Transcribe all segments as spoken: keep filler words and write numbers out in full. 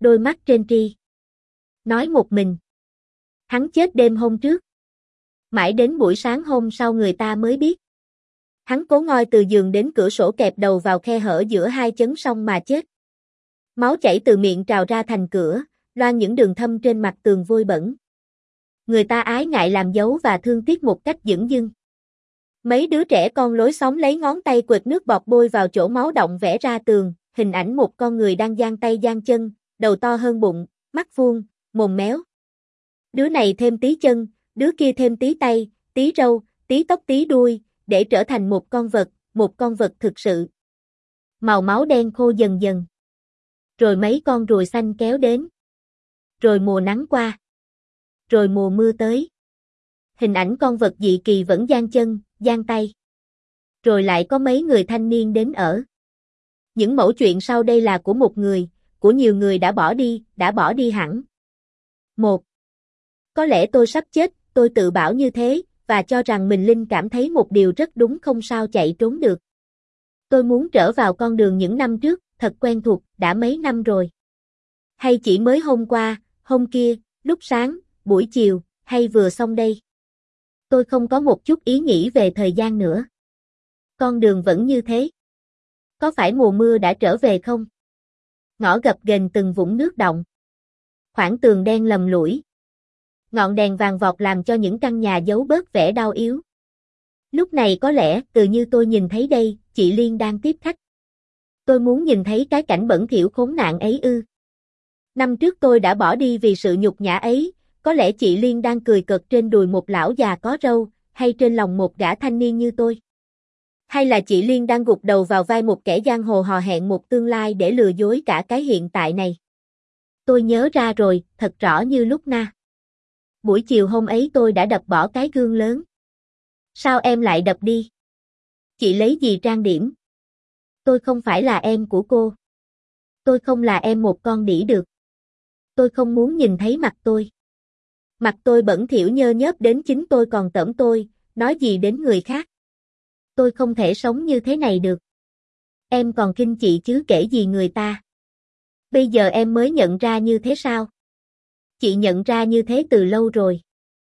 đôi mắt trên tri. Nói một mình. Hắn chết đêm hôm trước. Mãi đến buổi sáng hôm sau người ta mới biết. Hắn cố ngoi từ giường đến cửa sổ kẹp đầu vào khe hở giữa hai chấn song mà chết. Máu chảy từ miệng trào ra thành cửa, loang những đường thâm trên mặt tường vôi bẩn. Người ta ái ngại làm dấu và thương tiếc một cách dửng dưng. Mấy đứa trẻ con lối xóm lấy ngón tay quệt nước bọt bôi vào chỗ máu động vẽ ra tường, hình ảnh một con người đang giang tay giang chân, đầu to hơn bụng, mắt vuông, mồm méo. Đứa này thêm tí chân, đứa kia thêm tí tay, tí râu, tí tóc tí đuôi, để trở thành một con vật, một con vật thực sự. Màu máu đen khô dần dần. Rồi mấy con ruồi xanh kéo đến. Rồi mùa nắng qua. Rồi mùa mưa tới. Hình ảnh con vật dị kỳ vẫn giang chân, giang tay. Rồi lại có mấy người thanh niên đến ở. Những mẩu chuyện sau đây là của một người, của nhiều người đã bỏ đi, đã bỏ đi hẳn. Một. Có lẽ tôi sắp chết, tôi tự bảo như thế, và cho rằng mình linh cảm thấy một điều rất đúng, không sao chạy trốn được. Tôi muốn trở vào con đường những năm trước, thật quen thuộc, đã mấy năm rồi. Hay chỉ mới hôm qua, hôm kia, lúc sáng, buổi chiều, hay vừa xong đây. Tôi không có một chút ý nghĩ về thời gian nữa. Con đường vẫn như thế. Có phải mùa mưa đã trở về không? Ngõ gập ghềnh từng vũng nước động. Khoảng tường đen lầm lũi. Ngọn đèn vàng vọt làm cho những căn nhà giấu bớt vẻ đau yếu. Lúc này có lẽ, từ như tôi nhìn thấy đây, chị Liên đang tiếp khách. Tôi muốn nhìn thấy cái cảnh bẩn thỉu khốn nạn ấy ư. Năm trước tôi đã bỏ đi vì sự nhục nhã ấy, có lẽ chị Liên đang cười cợt trên đùi một lão già có râu, hay trên lòng một gã thanh niên như tôi. Hay là chị Liên đang gục đầu vào vai một kẻ giang hồ hò hẹn một tương lai để lừa dối cả cái hiện tại này. Tôi nhớ ra rồi, thật rõ như lúc na. Buổi chiều hôm ấy tôi đã đập bỏ cái gương lớn. Sao em lại đập đi? Chị lấy gì trang điểm? Tôi không phải là em của cô. Tôi không là em một con đĩ được. Tôi không muốn nhìn thấy mặt tôi. Mặt tôi bẩn thỉu nhơ nhớp đến chính tôi còn tởm tôi, nói gì đến người khác. Tôi không thể sống như thế này được. Em còn kinh chị chứ kể gì người ta. Bây giờ em mới nhận ra như thế sao? Chị nhận ra như thế từ lâu rồi.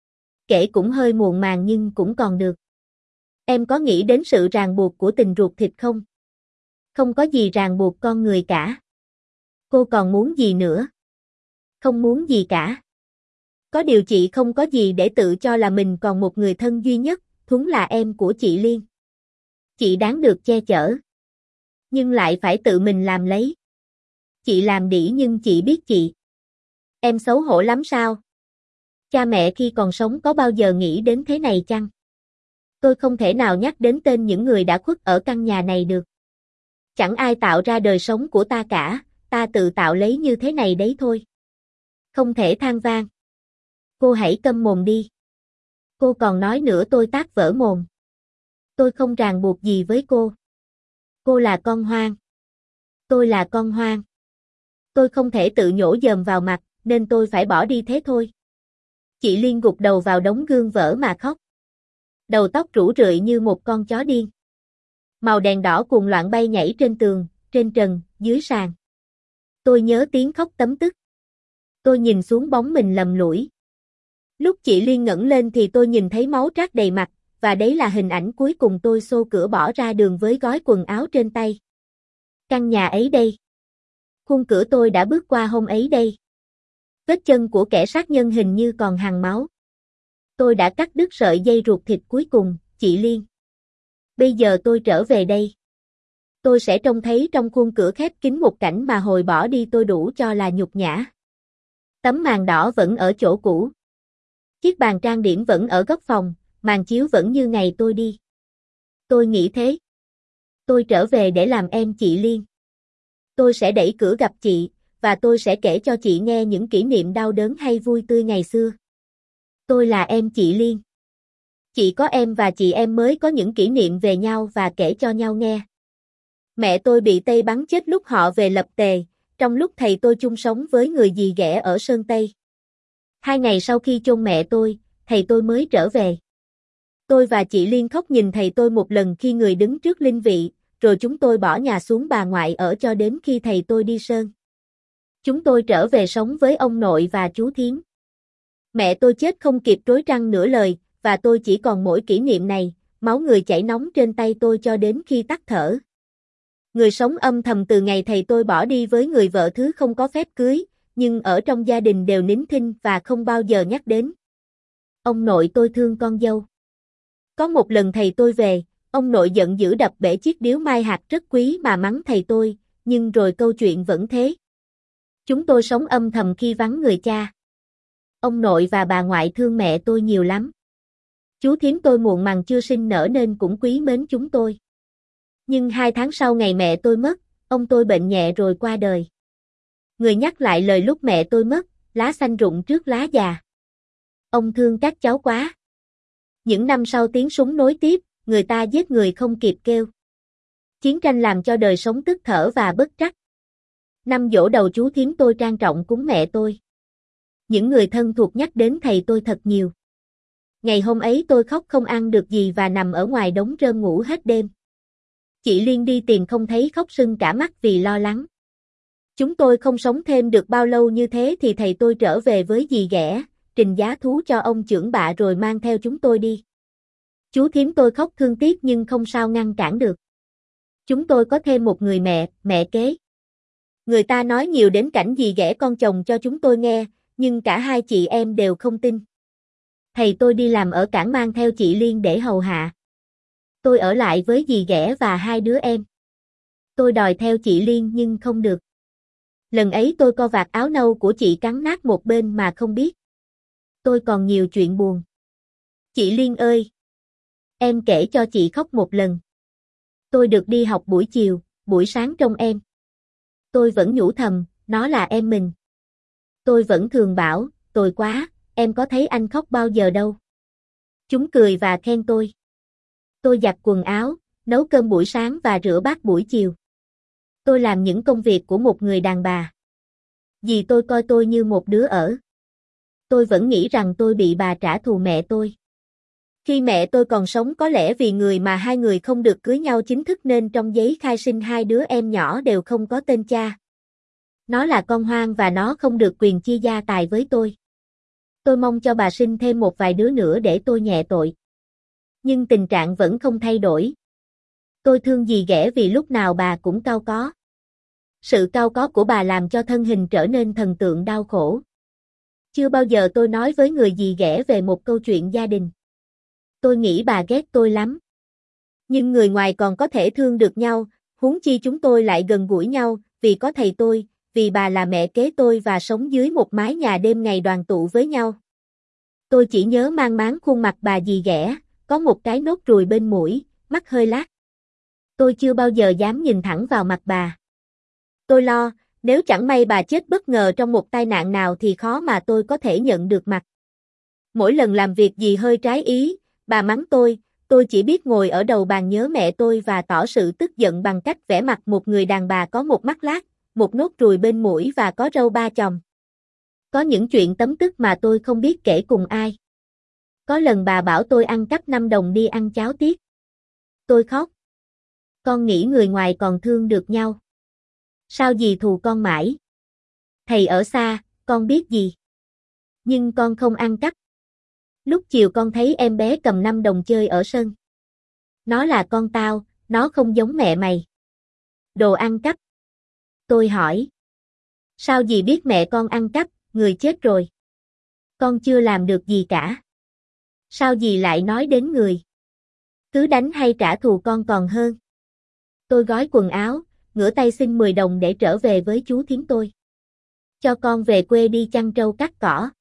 Kể cũng hơi muộn màng nhưng cũng còn được. Em có nghĩ đến sự ràng buộc của tình ruột thịt không? Không có gì ràng buộc con người cả. Cô còn muốn gì nữa? Không muốn gì cả. Có điều chị không có gì để tự cho là mình còn một người thân duy nhất, Thuấn là em của chị Liên. Chị đáng được che chở. Nhưng lại phải tự mình làm lấy. Chị làm đĩ nhưng chị biết chị. Em xấu hổ lắm sao? Cha mẹ khi còn sống có bao giờ nghĩ đến thế này chăng? Tôi không thể nào nhắc đến tên những người đã khuất ở căn nhà này được. Chẳng ai tạo ra đời sống của ta cả, ta tự tạo lấy như thế này đấy thôi. Không thể than vang. Cô hãy câm mồm đi. Cô còn nói nữa tôi tát vỡ mồm. Tôi không ràng buộc gì với cô. Cô là con hoang. Tôi là con hoang. Tôi không thể tự nhổ dờm vào mặt, nên tôi phải bỏ đi thế thôi. Chị Liên gục đầu vào đống gương vỡ mà khóc. Đầu tóc rủ rượi như một con chó điên. Màu đèn đỏ cuồng loạn bay nhảy trên tường, trên trần, dưới sàn. Tôi nhớ tiếng khóc tấm tức. Tôi nhìn xuống bóng mình lầm lũi. Lúc chị Liên ngẩng lên thì tôi nhìn thấy máu trát đầy mặt, và đấy là hình ảnh cuối cùng tôi xô cửa bỏ ra đường với gói quần áo trên tay. Căn nhà ấy đây. Khung cửa tôi đã bước qua hôm ấy đây. Vết chân của kẻ sát nhân hình như còn hằn máu. Tôi đã cắt đứt sợi dây ruột thịt cuối cùng, chị Liên. Bây giờ tôi trở về đây. Tôi sẽ trông thấy trong khuôn cửa khép kín một cảnh mà hồi bỏ đi tôi đủ cho là nhục nhã. Tấm màn đỏ vẫn ở chỗ cũ. Chiếc bàn trang điểm vẫn ở góc phòng, màn chiếu vẫn như ngày tôi đi. Tôi nghĩ thế. Tôi trở về để làm em chị Liên. Tôi sẽ đẩy cửa gặp chị, và tôi sẽ kể cho chị nghe những kỷ niệm đau đớn hay vui tươi ngày xưa. Tôi là em chị Liên. Chỉ có em và chị em mới có những kỷ niệm về nhau và kể cho nhau nghe. Mẹ tôi bị Tây bắn chết lúc họ về lập Tề, trong lúc thầy tôi chung sống với người dì ghẻ ở Sơn Tây. Hai ngày sau khi chôn mẹ tôi, thầy tôi mới trở về. Tôi và chị Liên khóc nhìn thầy tôi một lần khi người đứng trước linh vị, rồi chúng tôi bỏ nhà xuống bà ngoại ở cho đến khi thầy tôi đi Sơn. Chúng tôi trở về sống với ông nội và chú thím. Mẹ tôi chết không kịp trối trăng nửa lời, và tôi chỉ còn mỗi kỷ niệm này, máu người chảy nóng trên tay tôi cho đến khi tắt thở. Người sống âm thầm từ ngày thầy tôi bỏ đi với người vợ thứ không có phép cưới, nhưng ở trong gia đình đều nín thinh và không bao giờ nhắc đến. Ông nội tôi thương con dâu. Có một lần thầy tôi về, ông nội giận dữ đập bể chiếc điếu mai hạt rất quý mà mắng thầy tôi, nhưng rồi câu chuyện vẫn thế. Chúng tôi sống âm thầm khi vắng người cha. Ông nội và bà ngoại thương mẹ tôi nhiều lắm. Chú thím tôi muộn màng chưa sinh nở nên cũng quý mến chúng tôi. Nhưng hai tháng sau ngày mẹ tôi mất, ông tôi bệnh nhẹ rồi qua đời. Người nhắc lại lời lúc mẹ tôi mất, lá xanh rụng trước lá già. Ông thương các cháu quá. Những năm sau tiếng súng nối tiếp, người ta giết người không kịp kêu. Chiến tranh làm cho đời sống tức thở và bất trắc. Năm giỗ đầu chú thím tôi trang trọng cúng mẹ tôi. Những người thân thuộc nhắc đến thầy tôi thật nhiều. Ngày hôm ấy tôi khóc không ăn được gì và nằm ở ngoài đống rơm ngủ hết đêm. Chị Liên đi tìm không thấy khóc sưng cả mắt vì lo lắng. Chúng tôi không sống thêm được bao lâu như thế thì thầy tôi trở về với dì ghẻ, trình giá thú cho ông trưởng bạ rồi mang theo chúng tôi đi. Chú thím tôi khóc thương tiếc nhưng không sao ngăn cản được. Chúng tôi có thêm một người mẹ, mẹ kế. Người ta nói nhiều đến cảnh dì ghẻ con chồng cho chúng tôi nghe, nhưng cả hai chị em đều không tin. Thầy tôi đi làm ở cảng mang theo chị Liên để hầu hạ. Tôi ở lại với dì ghẻ và hai đứa em. Tôi đòi theo chị Liên nhưng không được. Lần ấy tôi co vạt áo nâu của chị cắn nát một bên mà không biết. Tôi còn nhiều chuyện buồn. Chị Liên ơi! Em kể cho chị khóc một lần. Tôi được đi học buổi chiều, buổi sáng trông em. Tôi vẫn nhủ thầm, nó là em mình. Tôi vẫn thường bảo, tồi quá, em có thấy anh khóc bao giờ đâu. Chúng cười và khen tôi. Tôi giặt quần áo, nấu cơm buổi sáng và rửa bát buổi chiều. Tôi làm những công việc của một người đàn bà. Dì tôi coi tôi như một đứa ở. Tôi vẫn nghĩ rằng tôi bị bà trả thù mẹ tôi. Khi mẹ tôi còn sống có lẽ vì người mà hai người không được cưới nhau chính thức nên trong giấy khai sinh hai đứa em nhỏ đều không có tên cha. Nó là con hoang và nó không được quyền chia gia tài với tôi. Tôi mong cho bà sinh thêm một vài đứa nữa để tôi nhẹ tội. Nhưng tình trạng vẫn không thay đổi. Tôi thương dì ghẻ vì lúc nào bà cũng cau có. Sự cau có của bà làm cho thân hình trở nên thần tượng đau khổ. Chưa bao giờ tôi nói với người dì ghẻ về một câu chuyện gia đình. Tôi nghĩ bà ghét tôi lắm. Nhưng người ngoài còn có thể thương được nhau, huống chi chúng tôi lại gần gũi nhau, vì có thầy tôi, vì bà là mẹ kế tôi và sống dưới một mái nhà đêm ngày đoàn tụ với nhau. Tôi chỉ nhớ mang máng khuôn mặt bà dì ghẻ, có một cái nốt ruồi bên mũi, mắt hơi lác. Tôi chưa bao giờ dám nhìn thẳng vào mặt bà. Tôi lo, nếu chẳng may bà chết bất ngờ trong một tai nạn nào thì khó mà tôi có thể nhận được mặt. Mỗi lần làm việc gì hơi trái ý, bà mắng tôi, tôi chỉ biết ngồi ở đầu bàn nhớ mẹ tôi và tỏ sự tức giận bằng cách vẽ mặt một người đàn bà có một mắt lác, một nốt ruồi bên mũi và có râu ba chòm. Có những chuyện tấm tức mà tôi không biết kể cùng ai. Có lần bà bảo tôi ăn cắp năm đồng đi ăn cháo tiết. Tôi khóc. Con nghĩ người ngoài còn thương được nhau. Sao dì thù con mãi? Thầy ở xa, con biết gì? Nhưng con không ăn cắp. Lúc chiều con thấy em bé cầm năm đồng chơi ở sân. Nó là con tao, nó không giống mẹ mày. Đồ ăn cắp. Tôi hỏi. Sao dì biết mẹ con ăn cắp, người chết rồi? Con chưa làm được gì cả. Sao dì lại nói đến người? Cứ đánh hay trả thù con còn hơn. Tôi gói quần áo, ngửa tay xin mười đồng để trở về với chú thím tôi. Cho con về quê đi chăn trâu cắt cỏ.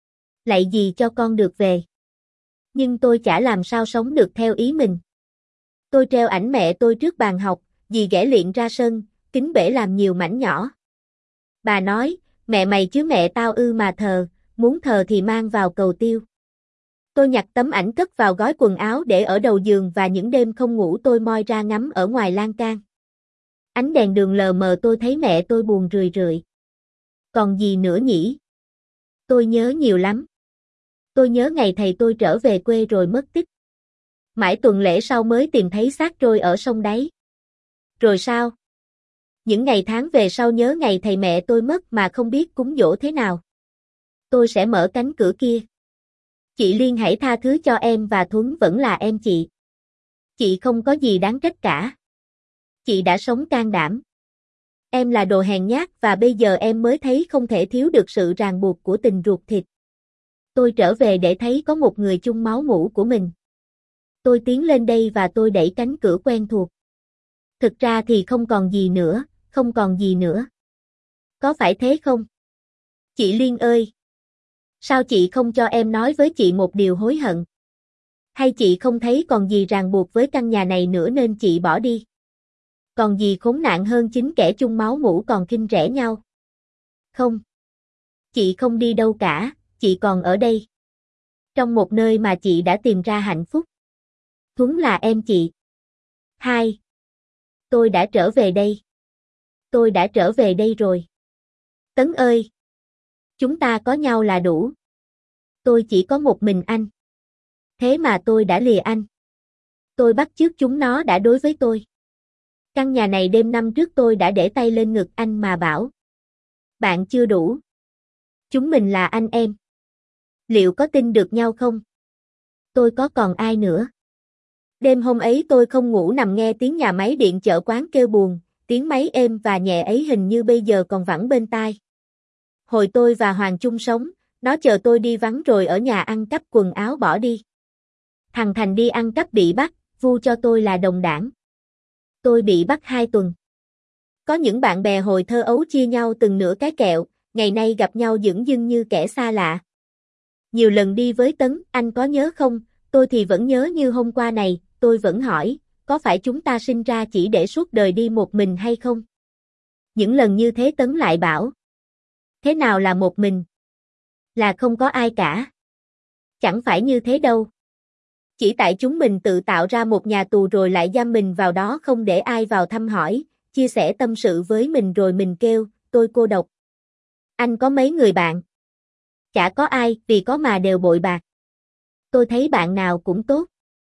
Lạy dì cho con được về. Nhưng tôi chả làm sao sống được theo ý mình. Tôi treo ảnh mẹ tôi trước bàn học, dì ghẻ liệng ra sân, kính bể làm nhiều mảnh nhỏ. Bà nói, mẹ mày chứ mẹ tao ư mà thờ, muốn thờ thì mang vào cầu tiêu. Tôi nhặt tấm ảnh cất vào gói quần áo để ở đầu giường và những đêm không ngủ tôi moi ra ngắm ở ngoài lan can. Ánh đèn đường lờ mờ tôi thấy mẹ tôi buồn rười rượi. Còn gì nữa nhỉ? Tôi nhớ nhiều lắm. Tôi nhớ ngày thầy tôi trở về quê rồi mất tích. Mãi tuần lễ sau mới tìm thấy xác trôi ở sông đáy. Rồi sao? Những ngày tháng về sau nhớ ngày thầy mẹ tôi mất mà không biết cúng dỗ thế nào. Tôi sẽ mở cánh cửa kia. Chị Liên hãy tha thứ cho em và Thuấn vẫn là em chị. Chị không có gì đáng trách cả. Chị đã sống can đảm. Em là đồ hèn nhát và bây giờ em mới thấy không thể thiếu được sự ràng buộc của tình ruột thịt. Tôi trở về để thấy có một người chung máu mủ của mình. Tôi tiến lên đây và tôi đẩy cánh cửa quen thuộc. Thực ra thì không còn gì nữa, không còn gì nữa. Có phải thế không? Chị Liên ơi! Sao chị không cho em nói với chị một điều hối hận? Hay chị không thấy còn gì ràng buộc với căn nhà này nữa nên chị bỏ đi? Còn gì khốn nạn hơn chính kẻ chung máu mủ còn khinh rẻ nhau? Không. Chị không đi đâu cả, chị còn ở đây. Trong một nơi mà chị đã tìm ra hạnh phúc. Thuấn là em chị. Hai. Tôi đã trở về đây. Tôi đã trở về đây rồi. Tấn ơi! Chúng ta có nhau là đủ. Tôi chỉ có một mình anh. Thế mà tôi đã lìa anh. Tôi bắt chước chúng nó đã đối với tôi. Căn nhà này đêm năm trước tôi đã để tay lên ngực anh mà bảo. Bạn chưa đủ. Chúng mình là anh em. Liệu có tin được nhau không? Tôi có còn ai nữa? Đêm hôm ấy tôi không ngủ nằm nghe tiếng nhà máy điện chợ quán kêu buồn, tiếng máy êm và nhẹ ấy hình như bây giờ còn vẳng bên tai. Hồi tôi và Hoàng chung sống, nó chờ tôi đi vắng rồi ở nhà ăn cắp quần áo bỏ đi. Thằng Thành đi ăn cắp bị bắt, vu cho tôi là đồng đảng. Tôi bị bắt hai tuần. Có những bạn bè hồi thơ ấu chia nhau từng nửa cái kẹo, ngày nay gặp nhau dửng dưng như kẻ xa lạ. Nhiều lần đi với Tấn, anh có nhớ không? Tôi thì vẫn nhớ như hôm qua này, tôi vẫn hỏi, có phải chúng ta sinh ra chỉ để suốt đời đi một mình hay không? Những lần như thế Tấn lại bảo. Thế nào là một mình? Là không có ai cả. Chẳng phải như thế đâu. Chỉ tại chúng mình tự tạo ra một nhà tù rồi lại giam mình vào đó không để ai vào thăm hỏi, chia sẻ tâm sự với mình rồi mình kêu, tôi cô độc. Anh có mấy người bạn? Chả có ai, vì có mà đều bội bạc. Tôi thấy bạn nào cũng tốt.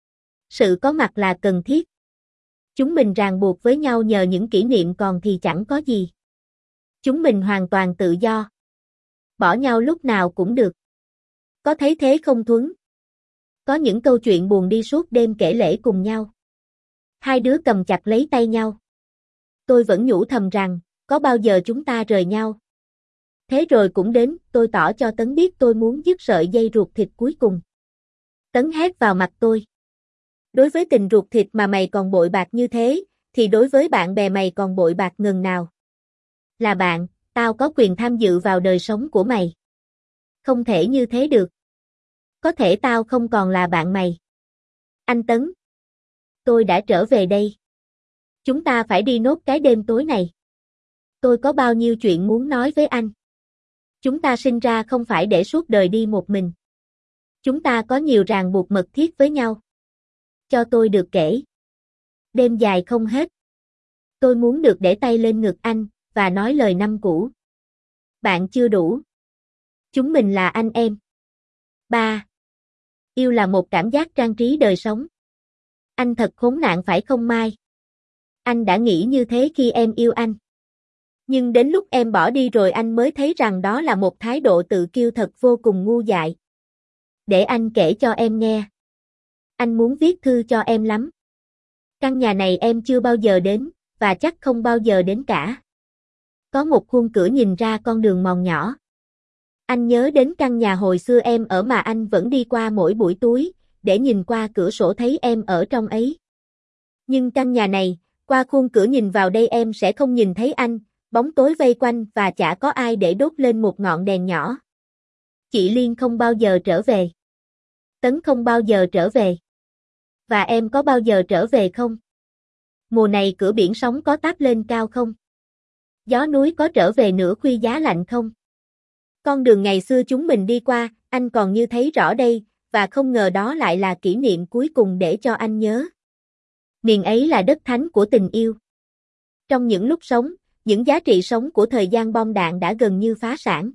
Sự có mặt là cần thiết. Chúng mình ràng buộc với nhau nhờ những kỷ niệm còn thì chẳng có gì. Chúng mình hoàn toàn tự do. Bỏ nhau lúc nào cũng được. Có thấy thế không Thuấn? Có những câu chuyện buồn đi suốt đêm kể lể cùng nhau. Hai đứa cầm chặt lấy tay nhau. Tôi vẫn nhủ thầm rằng, có bao giờ chúng ta rời nhau? Thế rồi cũng đến, tôi tỏ cho Tấn biết tôi muốn dứt sợi dây ruột thịt cuối cùng. Tấn hét vào mặt tôi. Đối với tình ruột thịt mà mày còn bội bạc như thế, thì đối với bạn bè mày còn bội bạc ngần nào. Là bạn, tao có quyền tham dự vào đời sống của mày. Không thể như thế được. Có thể tao không còn là bạn mày. Anh Tấn. Tôi đã trở về đây. Chúng ta phải đi nốt cái đêm tối này. Tôi có bao nhiêu chuyện muốn nói với anh. Chúng ta sinh ra không phải để suốt đời đi một mình. Chúng ta có nhiều ràng buộc mật thiết với nhau. Cho tôi được kể. Đêm dài không hết. Tôi muốn được để tay lên ngực anh, và nói lời năm cũ. Bạn chưa đủ. Chúng mình là anh em. ba. Yêu là một cảm giác trang trí đời sống. Anh thật khốn nạn phải không Mai? Anh đã nghĩ như thế khi em yêu anh. Nhưng đến lúc em bỏ đi rồi anh mới thấy rằng đó là một thái độ tự kiêu thật vô cùng ngu dại. Để anh kể cho em nghe. Anh muốn viết thư cho em lắm. Căn nhà này em chưa bao giờ đến, và chắc không bao giờ đến cả. Có một khuôn cửa nhìn ra con đường mòn nhỏ. Anh nhớ đến căn nhà hồi xưa em ở mà anh vẫn đi qua mỗi buổi tối, để nhìn qua cửa sổ thấy em ở trong ấy. Nhưng căn nhà này, qua khuôn cửa nhìn vào đây em sẽ không nhìn thấy anh, bóng tối vây quanh và chả có ai để đốt lên một ngọn đèn nhỏ. Chị Liên không bao giờ trở về. Tấn không bao giờ trở về. Và em có bao giờ trở về không? Mùa này cửa biển sóng có táp lên cao không? Gió núi có trở về nửa khuya giá lạnh không? Con đường ngày xưa chúng mình đi qua, anh còn như thấy rõ đây, và không ngờ đó lại là kỷ niệm cuối cùng để cho anh nhớ. Miền ấy là đất thánh của tình yêu. Trong những lúc sống, những giá trị sống của thời gian bom đạn đã gần như phá sản.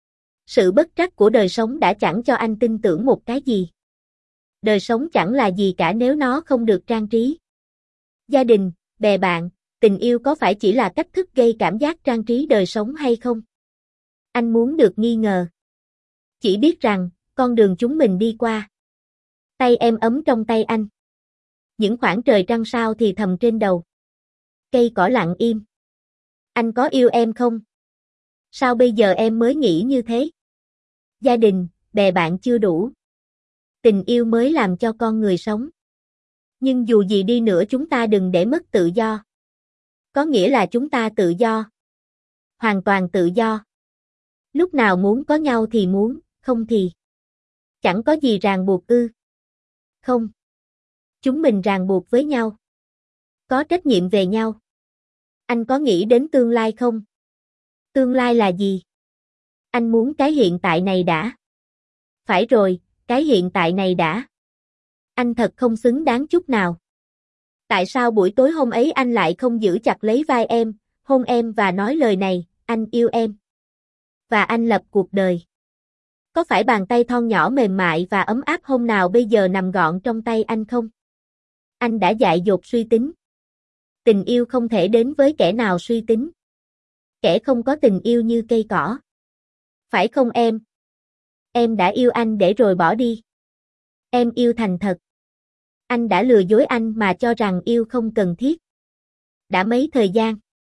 Sự bất trắc của đời sống đã chẳng cho anh tin tưởng một cái gì. Đời sống chẳng là gì cả nếu nó không được trang trí. Gia đình, bè bạn, tình yêu có phải chỉ là cách thức gây cảm giác trang trí đời sống hay không? Anh muốn được nghi ngờ. Chỉ biết rằng, con đường chúng mình đi qua. Tay em ấm trong tay anh. Những khoảng trời trăng sao thì thầm trên đầu. Cây cỏ lặng im. Anh có yêu em không? Sao bây giờ em mới nghĩ như thế? Gia đình, bè bạn chưa đủ. Tình yêu mới làm cho con người sống. Nhưng dù gì đi nữa chúng ta đừng để mất tự do. Có nghĩa là chúng ta tự do. Hoàn toàn tự do. Lúc nào muốn có nhau thì muốn, không thì. Chẳng có gì ràng buộc ư. Không. Chúng mình ràng buộc với nhau. Có trách nhiệm về nhau. Anh có nghĩ đến tương lai không? Tương lai là gì? Anh muốn cái hiện tại này đã. Phải rồi, cái hiện tại này đã. Anh thật không xứng đáng chút nào. Tại sao buổi tối hôm ấy anh lại không giữ chặt lấy vai em, hôn em và nói lời này, anh yêu em. Và anh lập cuộc đời. Có phải bàn tay thon nhỏ mềm mại và ấm áp hôm nào bây giờ nằm gọn trong tay anh không? Anh đã dại dột suy tính. Tình yêu không thể đến với kẻ nào suy tính. Kẻ không có tình yêu như cây cỏ. Phải không em? Em đã yêu anh để rồi bỏ đi. Em yêu thành thật. Anh đã lừa dối anh mà cho rằng yêu không cần thiết. Đã mấy thời gian.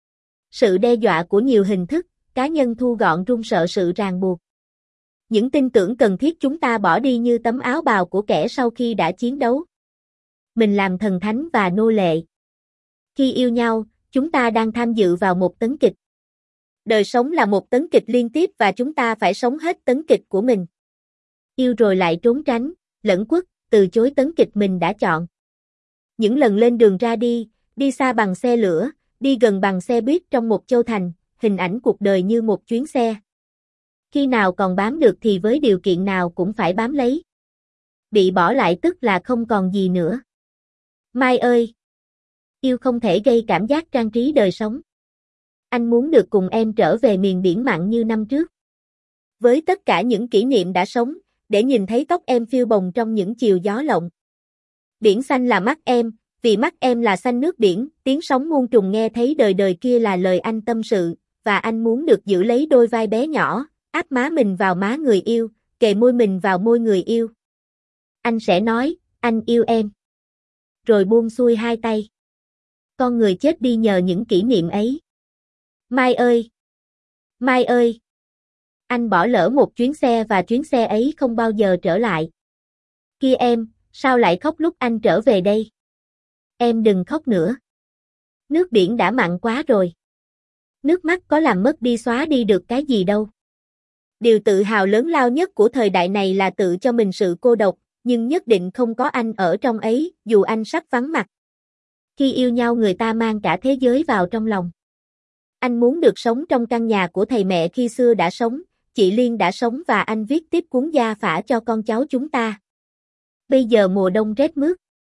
Sự đe dọa của nhiều hình thức, cá nhân thu gọn run sợ sự ràng buộc. Những tin tưởng cần thiết chúng ta bỏ đi như tấm áo bào của kẻ sau khi đã chiến đấu. Mình làm thần thánh và nô lệ. Khi yêu nhau, chúng ta đang tham dự vào một tấn kịch. Đời sống là một tấn kịch liên tiếp và chúng ta phải sống hết tấn kịch của mình. Yêu rồi lại trốn tránh, lẩn quất, từ chối tấn kịch mình đã chọn. Những lần lên đường ra đi, đi xa bằng xe lửa, đi gần bằng xe buýt trong một châu thành, hình ảnh cuộc đời như một chuyến xe. Khi nào còn bám được thì với điều kiện nào cũng phải bám lấy. Bị bỏ lại tức là không còn gì nữa. Mai ơi! Yêu không thể gây cảm giác trang trí đời sống. Anh muốn được cùng em trở về miền biển mặn như năm trước. Với tất cả những kỷ niệm đã sống, để nhìn thấy tóc em phiêu bồng trong những chiều gió lộng. Biển xanh là mắt em, vì mắt em là xanh nước biển, tiếng sóng muôn trùng nghe thấy đời đời kia là lời anh tâm sự, và anh muốn được giữ lấy đôi vai bé nhỏ, áp má mình vào má người yêu, kề môi mình vào môi người yêu. Anh sẽ nói, anh yêu em. Rồi buông xuôi hai tay. Con người chết đi nhờ những kỷ niệm ấy. Mai ơi! Mai ơi! Anh bỏ lỡ một chuyến xe và chuyến xe ấy không bao giờ trở lại. Kia em, sao lại khóc lúc anh trở về đây? Em đừng khóc nữa. Nước biển đã mặn quá rồi. Nước mắt có làm mất đi xóa đi được cái gì đâu. Điều tự hào lớn lao nhất của thời đại này là tự cho mình sự cô độc, nhưng nhất định không có anh ở trong ấy, dù anh sắp vắng mặt. Khi yêu nhau người ta mang cả thế giới vào trong lòng. Anh muốn được sống trong căn nhà của thầy mẹ khi xưa đã sống, chị Liên đã sống và anh viết tiếp cuốn gia phả cho con cháu chúng ta. Bây giờ mùa đông rét mướt.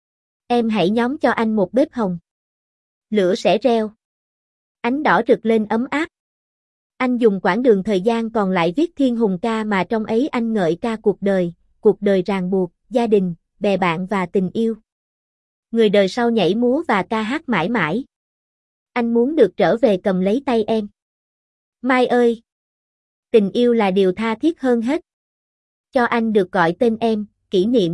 Em hãy nhóm cho anh một bếp hồng. Lửa sẽ reo. Ánh đỏ rực lên ấm áp. Anh dùng quãng đường thời gian còn lại viết thiên hùng ca mà trong ấy anh ngợi ca cuộc đời, cuộc đời ràng buộc, gia đình, bè bạn và tình yêu. Người đời sau nhảy múa và ca hát mãi mãi. Anh muốn được trở về cầm lấy tay em. Mai ơi! Tình yêu là điều tha thiết hơn hết. Cho anh được gọi tên em, kỷ niệm.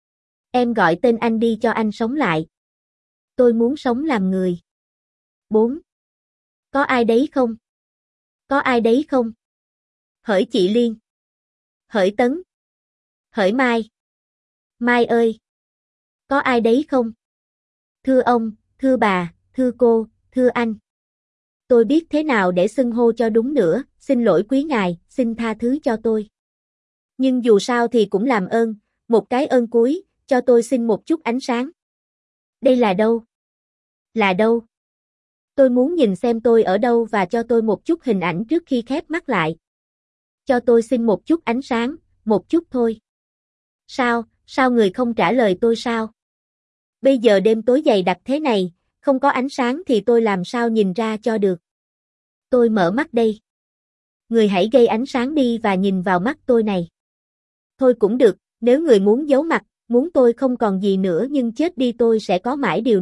Em gọi tên anh đi cho anh sống lại. Tôi muốn sống làm người. bốn. Có ai đấy không? Có ai đấy không? Hỡi chị Liên. Hỡi Tấn. Hỡi Mai. Mai ơi! Có ai đấy không? Thưa ông, thưa bà, thưa cô, thưa anh. Tôi biết thế nào để xưng hô cho đúng nữa, xin lỗi quý ngài, xin tha thứ cho tôi. Nhưng dù sao thì cũng làm ơn, một cái ơn cuối, cho tôi xin một chút ánh sáng. Đây là đâu? Là đâu? Tôi muốn nhìn xem tôi ở đâu và cho tôi một chút hình ảnh trước khi khép mắt lại. Cho tôi xin một chút ánh sáng, một chút thôi. Sao, sao người không trả lời tôi sao? Bây giờ đêm tối dày đặc thế này, không có ánh sáng thì tôi làm sao nhìn ra cho được. Tôi mở mắt đây. Người hãy gây ánh sáng đi và nhìn vào mắt tôi này. Thôi cũng được, nếu người muốn giấu mặt, muốn tôi không còn gì nữa nhưng chết đi tôi sẽ có mãi điều này,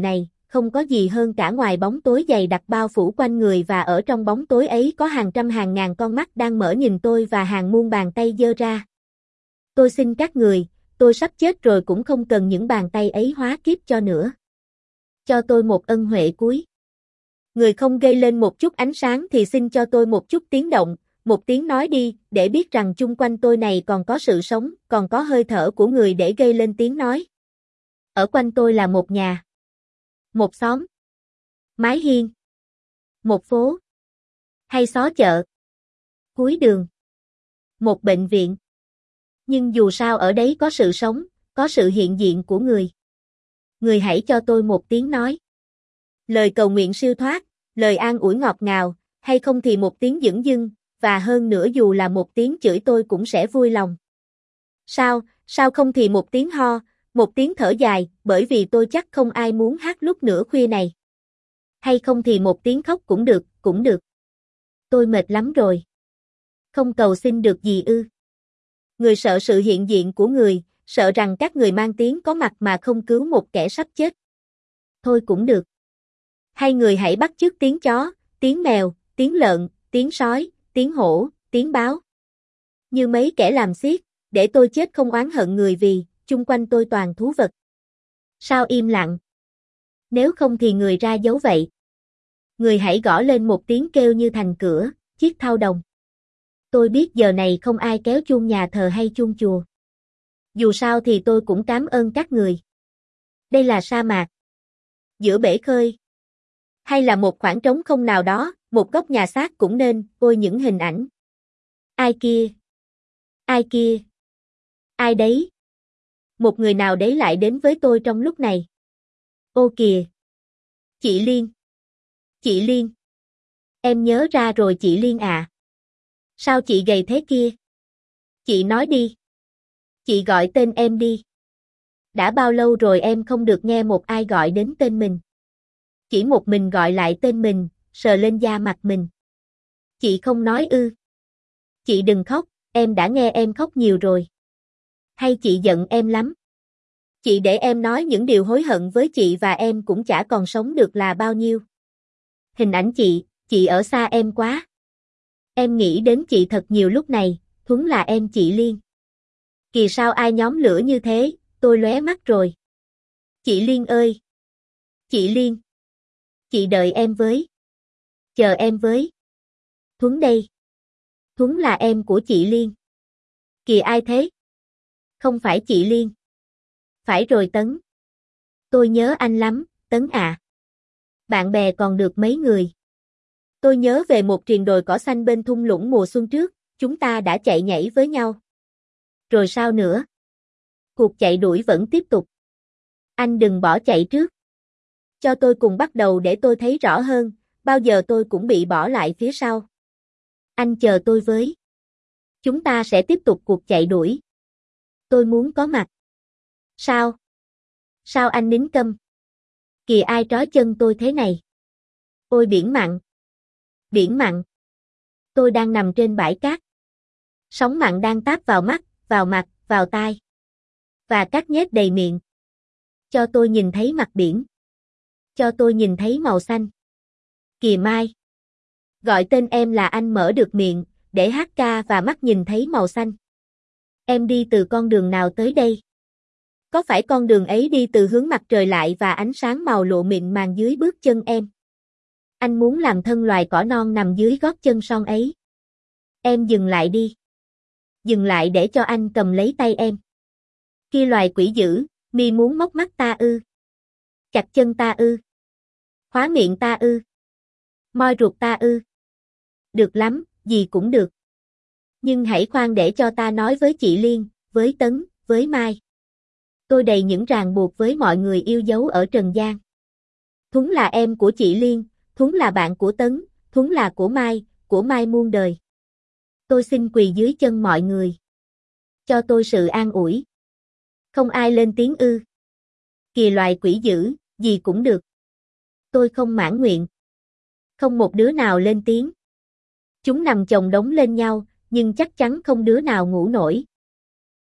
không có gì hơn cả ngoài bóng tối dày đặc bao phủ quanh người và ở trong bóng tối ấy có hàng trăm hàng ngàn con mắt đang mở nhìn tôi và hàng muôn bàn tay giơ ra. Tôi xin các người, tôi sắp chết rồi cũng không cần những bàn tay ấy hóa kiếp cho nữa. Cho tôi một ân huệ cuối. Người không gây lên một chút ánh sáng thì xin cho tôi một chút tiếng động, một tiếng nói đi, để biết rằng chung quanh tôi này còn có sự sống, còn có hơi thở của người để gây lên tiếng nói. Ở quanh tôi là một nhà, một xóm, mái hiên, một phố, hay xó chợ, cuối đường, một bệnh viện. Nhưng dù sao ở đấy có sự sống, có sự hiện diện của người. Người hãy cho tôi một tiếng nói. Lời cầu nguyện siêu thoát, lời an ủi ngọt ngào, hay không thì một tiếng dửng dưng, và hơn nữa dù là một tiếng chửi tôi cũng sẽ vui lòng. Sao, sao không thì một tiếng ho, một tiếng thở dài, bởi vì tôi chắc không ai muốn hát lúc nửa khuya này. Hay không thì một tiếng khóc cũng được, cũng được. Tôi mệt lắm rồi. Không cầu xin được gì ư. Người sợ sự hiện diện của người, sợ rằng các người mang tiếng có mặt mà không cứu một kẻ sắp chết. Thôi cũng được. Hay người hãy bắt chước tiếng chó, tiếng mèo, tiếng lợn, tiếng sói, tiếng hổ, tiếng báo. Như mấy kẻ làm xiết, để tôi chết không oán hận người vì, chung quanh tôi toàn thú vật. Sao im lặng? Nếu không thì người ra dấu vậy. Người hãy gõ lên một tiếng kêu như thành cửa, chiếc thao đồng. Tôi biết giờ này không ai kéo chuông nhà thờ hay chuông chùa. Dù sao thì tôi cũng cảm ơn các người. Đây là sa mạc. Giữa bể khơi. Hay là một khoảng trống không nào đó, một góc nhà xác cũng nên, ôi những hình ảnh. Ai kia? Ai kia? Ai đấy? Một người nào đấy lại đến với tôi trong lúc này. Ô kìa! Chị Liên! Chị Liên! Em nhớ ra rồi chị Liên à. Sao chị gầy thế kia? Chị nói đi. Chị gọi tên em đi. Đã bao lâu rồi em không được nghe một ai gọi đến tên mình. Chỉ một mình gọi lại tên mình, sờ lên da mặt mình. Chị không nói ư. Chị đừng khóc, em đã nghe em khóc nhiều rồi. Hay chị giận em lắm. Chị để em nói những điều hối hận với chị và em cũng chả còn sống được là bao nhiêu. Hình ảnh chị, chị ở xa em quá. Em nghĩ đến chị thật nhiều lúc này, thuấn là em chị Liên. Kìa sao ai nhóm lửa như thế, tôi lóe mắt rồi. Chị Liên ơi! Chị Liên! Chị đợi em với. Chờ em với. Thuấn đây. Thuấn là em của chị Liên. Kìa ai thế? Không phải chị Liên. Phải rồi Tấn. Tôi nhớ anh lắm, Tấn à. Bạn bè còn được mấy người. Tôi nhớ về một triền đồi cỏ xanh bên thung lũng mùa xuân trước, chúng ta đã chạy nhảy với nhau. Rồi sao nữa? Cuộc chạy đuổi vẫn tiếp tục. Anh đừng bỏ chạy trước. Cho tôi cùng bắt đầu để tôi thấy rõ hơn, bao giờ tôi cũng bị bỏ lại phía sau. Anh chờ tôi với. Chúng ta sẽ tiếp tục cuộc chạy đuổi. Tôi muốn có mặt. Sao? Sao anh nín câm? Kìa ai trói chân tôi thế này? Ôi biển mặn! Biển mặn! Tôi đang nằm trên bãi cát. Sóng mặn đang táp vào mắt, vào mặt, vào tai. Và cát nhét đầy miệng. Cho tôi nhìn thấy mặt biển. Cho tôi nhìn thấy màu xanh. Kìa Mai! Gọi tên em là anh mở được miệng, để hát ca và mắt nhìn thấy màu xanh. Em đi từ con đường nào tới đây? Có phải con đường ấy đi từ hướng mặt trời lại và ánh sáng màu lụa mịn màng dưới bước chân em? Anh muốn làm thân loài cỏ non nằm dưới gót chân son ấy. Em dừng lại đi. Dừng lại để cho anh cầm lấy tay em. Kia loài quỷ dữ, mi muốn móc mắt ta ư? Chặt chân ta ư? Khóa miệng ta ư? Moi ruột ta ư? Được lắm, gì cũng được. Nhưng hãy khoan để cho ta nói với chị Liên, với Tấn, với Mai. Tôi đầy những ràng buộc với mọi người yêu dấu ở trần gian. Thuấn là em của chị Liên, Thuấn là bạn của Tấn, Thuấn là của Mai, của Mai muôn đời. Tôi xin quỳ dưới chân mọi người. Cho tôi sự an ủi. Không ai lên tiếng ư. Kìa loài quỷ dữ, gì cũng được. Tôi không mãn nguyện. Không một đứa nào lên tiếng. Chúng nằm chồng đống lên nhau, nhưng chắc chắn không đứa nào ngủ nổi.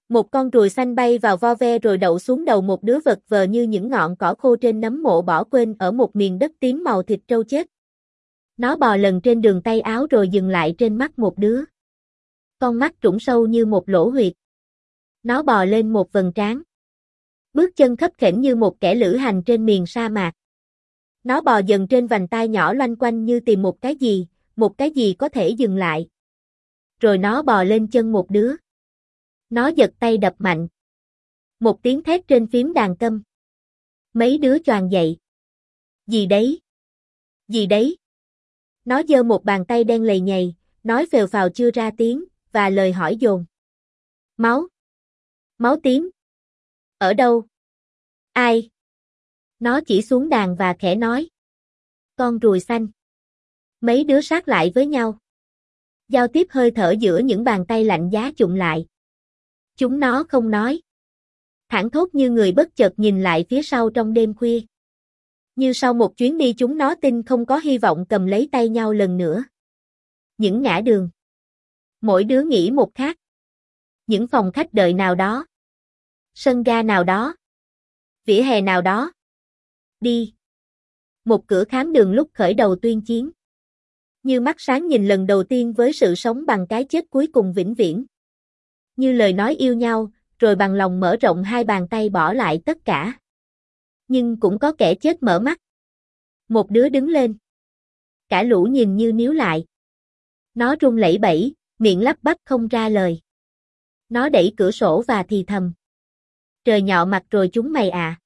Một con ruồi xanh bay vào vo ve rồi đậu xuống đầu một đứa vật vờ như những ngọn cỏ khô trên nấm mộ bỏ quên ở một miền đất tím màu thịt trâu chết. Nó bò lần trên đường tay áo rồi dừng lại trên mắt một đứa. Con mắt trũng sâu như một lỗ huyệt. Nó bò lên một vầng trán. Bước chân khấp khểnh như một kẻ lữ hành trên miền sa mạc. Nó bò dần trên vành tai nhỏ loanh quanh như tìm một cái gì, một cái gì có thể dừng lại. Rồi nó bò lên chân một đứa. Nó giật tay đập mạnh. Một tiếng thét trên phím đàn câm. Mấy đứa choàng dậy. Gì đấy? Gì đấy? Nó giơ một bàn tay đen lầy nhầy, nói phèo phào chưa ra tiếng, và lời hỏi dồn. Máu. Máu tím. Ở đâu? Ai? Nó chỉ xuống đàn và khẽ nói. Con ruồi xanh. Mấy đứa sát lại với nhau. Giao tiếp hơi thở giữa những bàn tay lạnh giá chụm lại. Chúng nó không nói. Thảng thốt như người bất chợt nhìn lại phía sau trong đêm khuya. Như sau một chuyến đi chúng nó tin không có hy vọng cầm lấy tay nhau lần nữa. Những ngã đường. Mỗi đứa nghĩ một khác. Những phòng khách đợi nào đó. Sân ga nào đó. Vỉa hè nào đó. Đi. Một cửa khám đường lúc khởi đầu tuyên chiến. Như mắt sáng nhìn lần đầu tiên với sự sống bằng cái chết cuối cùng vĩnh viễn. Như lời nói yêu nhau, rồi bằng lòng mở rộng hai bàn tay bỏ lại tất cả. Nhưng cũng có kẻ chết mở mắt. Một đứa đứng lên. Cả lũ nhìn như níu lại. Nó run lẩy bẩy, miệng lắp bắp không ra lời. Nó đẩy cửa sổ và thì thầm. Trời nhọ mặt rồi chúng mày à.